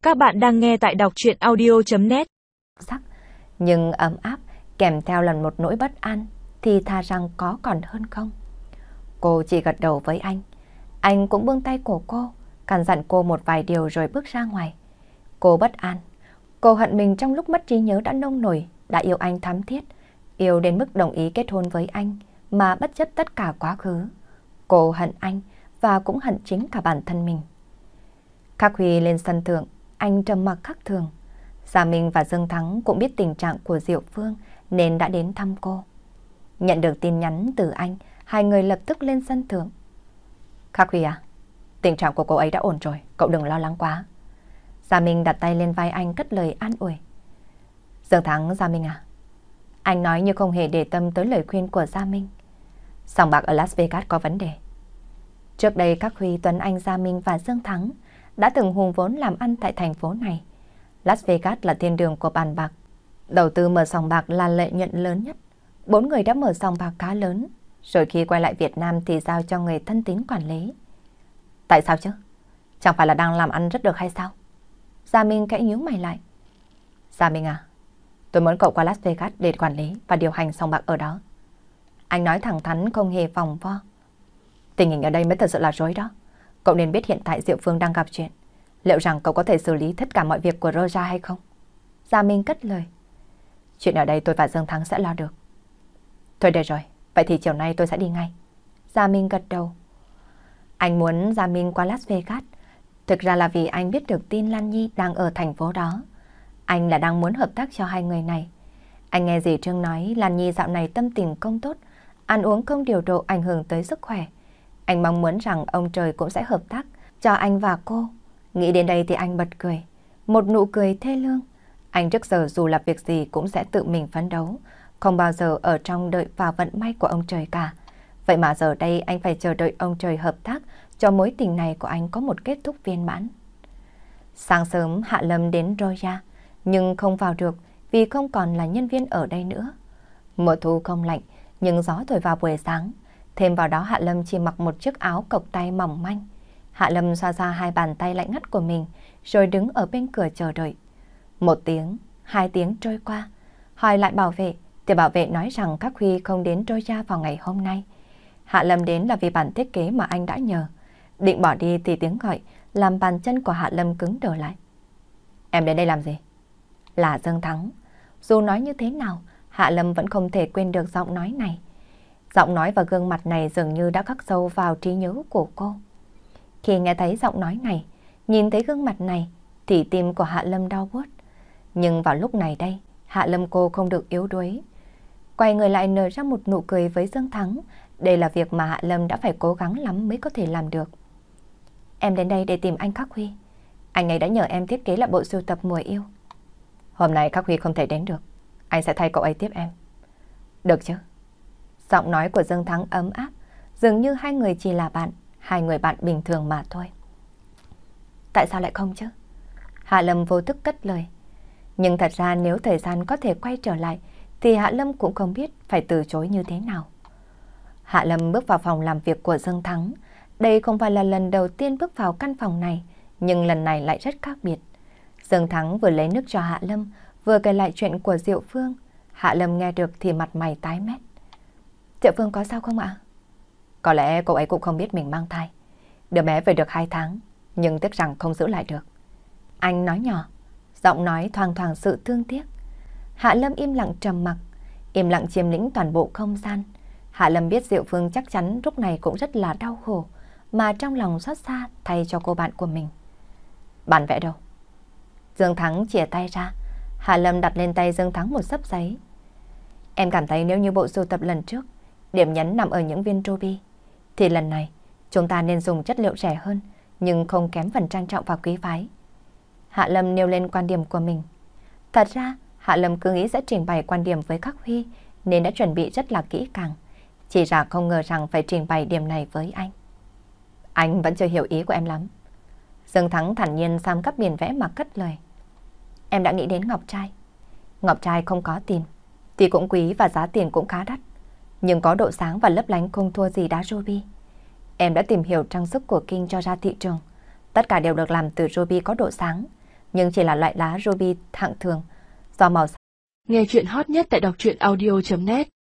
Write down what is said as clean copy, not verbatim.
Các bạn đang nghe tại đọc truyện audio.net. Sắc, nhưng ấm áp kèm theo lần một nỗi bất an thì thà rằng có còn hơn không. Cô chỉ gật đầu với anh. Anh cũng buông tay của cô, căn dặn cô một vài điều rồi bước ra ngoài. Cô bất an. Cô hận mình trong lúc mất trí nhớ đã nông nổi, đã yêu anh thắm thiết, yêu đến mức đồng ý kết hôn với anh mà bất chấp tất cả quá khứ. Cô hận anh và cũng hận chính cả bản thân mình. Khắc Huy lên sân thượng, anh trầm mặc khắc thường. Gia Minh và Dương Thắng cũng biết tình trạng của Diệu Phương nên đã đến thăm cô. Nhận được tin nhắn từ anh, hai người lập tức lên sân thượng. Khắc Huy à, tình trạng của cô ấy đã ổn rồi, cậu đừng lo lắng quá. Gia Minh đặt tay lên vai anh cất lời an ủi. Dương Thắng, Gia Minh à, anh nói như không hề để tâm tới lời khuyên của Gia Minh. Sòng bạc ở Las Vegas có vấn đề. Trước đây Khắc Huy, Tuấn Anh, Gia Minh và Dương Thắng đã từng hùng vốn làm ăn tại thành phố này. Las Vegas là thiên đường của bàn bạc. Đầu tư mở sòng bạc là lợi nhuận lớn nhất. 4 người đã mở sòng bạc khá lớn, rồi khi quay lại Việt Nam thì giao cho người thân tín quản lý. Tại sao chứ? Chẳng phải là đang làm ăn rất được hay sao? Gia Minh kẽ nhíu mày lại. Gia Minh à, tôi muốn cậu qua Las Vegas để quản lý và điều hành sòng bạc ở đó. Anh nói thẳng thắn không hề vòng vo. Tình hình ở đây mới thật sự là rối đó. Cậu nên biết hiện tại Diệu Phương đang gặp chuyện. Liệu rằng cậu có thể xử lý tất cả mọi việc của Roja hay không? Gia Minh cất lời. Chuyện ở đây tôi và Dương Thắng sẽ lo được. Thôi được rồi, vậy thì chiều nay tôi sẽ đi ngay. Gia Minh gật đầu. Anh muốn Gia Minh qua Las Vegas. Thực ra là vì anh biết được tin Lan Nhi đang ở thành phố đó. Anh là đang muốn hợp tác cho hai người này. Anh nghe dì Trương nói Lan Nhi dạo này tâm tình không tốt, ăn uống không điều độ ảnh hưởng tới sức khỏe. Anh mong muốn rằng ông trời cũng sẽ hợp tác cho anh và cô. Nghĩ đến đây thì anh bật cười. Một nụ cười thê lương. Anh trước giờ dù là việc gì cũng sẽ tự mình phấn đấu, không bao giờ ở trong đợi vào vận may của ông trời cả. Vậy mà giờ đây anh phải chờ đợi ông trời hợp tác cho mối tình này của anh có một kết thúc viên mãn. Sáng sớm Hạ Lâm đến Roya, nhưng không vào được vì không còn là nhân viên ở đây nữa. Mùa thu không lạnh, nhưng gió thổi vào buổi sáng. Thêm vào đó Hạ Lâm chỉ mặc một chiếc áo cộc tay mỏng manh. Hạ Lâm xoa xoa hai bàn tay lạnh ngắt của mình, rồi đứng ở bên cửa chờ đợi. 1 tiếng, 2 tiếng trôi qua. Hỏi lại bảo vệ, thì bảo vệ nói rằng Khắc Huy không đến Roya vào ngày hôm nay. Hạ Lâm đến là vì bản thiết kế mà anh đã nhờ. Định bỏ đi thì tiếng gọi làm bàn chân của Hạ Lâm cứng đờ lại. Em đến đây làm gì? Là Dương Thắng. Dù nói như thế nào, Hạ Lâm vẫn không thể quên được giọng nói này. Giọng nói và gương mặt này dường như đã khắc sâu vào trí nhớ của cô. Khi nghe thấy giọng nói này, nhìn thấy gương mặt này, thì tim của Hạ Lâm đau buốt. Nhưng vào lúc này đây, Hạ Lâm cô không được yếu đuối. Quay người lại nở ra một nụ cười với Dương Thắng. Đây là việc mà Hạ Lâm đã phải cố gắng lắm mới có thể làm được. Em đến đây để tìm anh Khắc Huy. Anh ấy đã nhờ em thiết kế lại bộ sưu tập mùa yêu. Hôm nay Khắc Huy không thể đến được. Anh sẽ thay cậu ấy tiếp em. Được chứ? Giọng nói của Dương Thắng ấm áp, dường như hai người chỉ là bạn, hai người bạn bình thường mà thôi. Tại sao lại không chứ? Hạ Lâm vô thức cất lời. Nhưng thật ra nếu thời gian có thể quay trở lại, thì Hạ Lâm cũng không biết phải từ chối như thế nào. Hạ Lâm bước vào phòng làm việc của Dương Thắng. Đây không phải là lần đầu tiên bước vào căn phòng này, nhưng lần này lại rất khác biệt. Dương Thắng vừa lấy nước cho Hạ Lâm, vừa kể lại chuyện của Diệu Phương. Hạ Lâm nghe được thì mặt mày tái mét. Diệu Phương có sao không ạ? Có lẽ cô ấy cũng không biết mình mang thai. Đứa bé về được 2 tháng, nhưng tiếc rằng không giữ lại được. Anh nói nhỏ, giọng nói thoang thoảng sự thương tiếc. Hạ Lâm im lặng trầm mặc, im lặng chiếm lĩnh toàn bộ không gian. Hạ Lâm biết Diệu Phương chắc chắn lúc này cũng rất là đau khổ, mà trong lòng xót xa thay cho cô bạn của mình. Bản vẽ đâu? Dương Thắng chìa tay ra. Hạ Lâm đặt lên tay Dương Thắng một xấp giấy. Em cảm thấy nếu như bộ sưu tập lần trước điểm nhấn nằm ở những viên ruby, thì lần này chúng ta nên dùng chất liệu rẻ hơn, nhưng không kém phần trang trọng và quý phái. Hạ Lâm nêu lên quan điểm của mình. Thật ra Hạ Lâm cứ nghĩ sẽ trình bày quan điểm với Khắc Huy, nên đã chuẩn bị rất là kỹ càng. Chỉ là không ngờ rằng phải trình bày điểm này với anh. Anh vẫn chưa hiểu ý của em lắm. Dương Thắng thản nhiên sam cắp biển vẽ mà cất lời. Em đã nghĩ đến ngọc trai. Ngọc trai không có tiền thì cũng quý và giá tiền cũng khá đắt, nhưng có độ sáng và lấp lánh không thua gì đá ruby. Em đã tìm hiểu trang sức của King cho ra thị trường. Tất cả đều được làm từ ruby có độ sáng. nhưng chỉ là loại lá ruby hạng thường, do màu sắc. Nghe chuyện hot nhất tại đọc truyện audio.net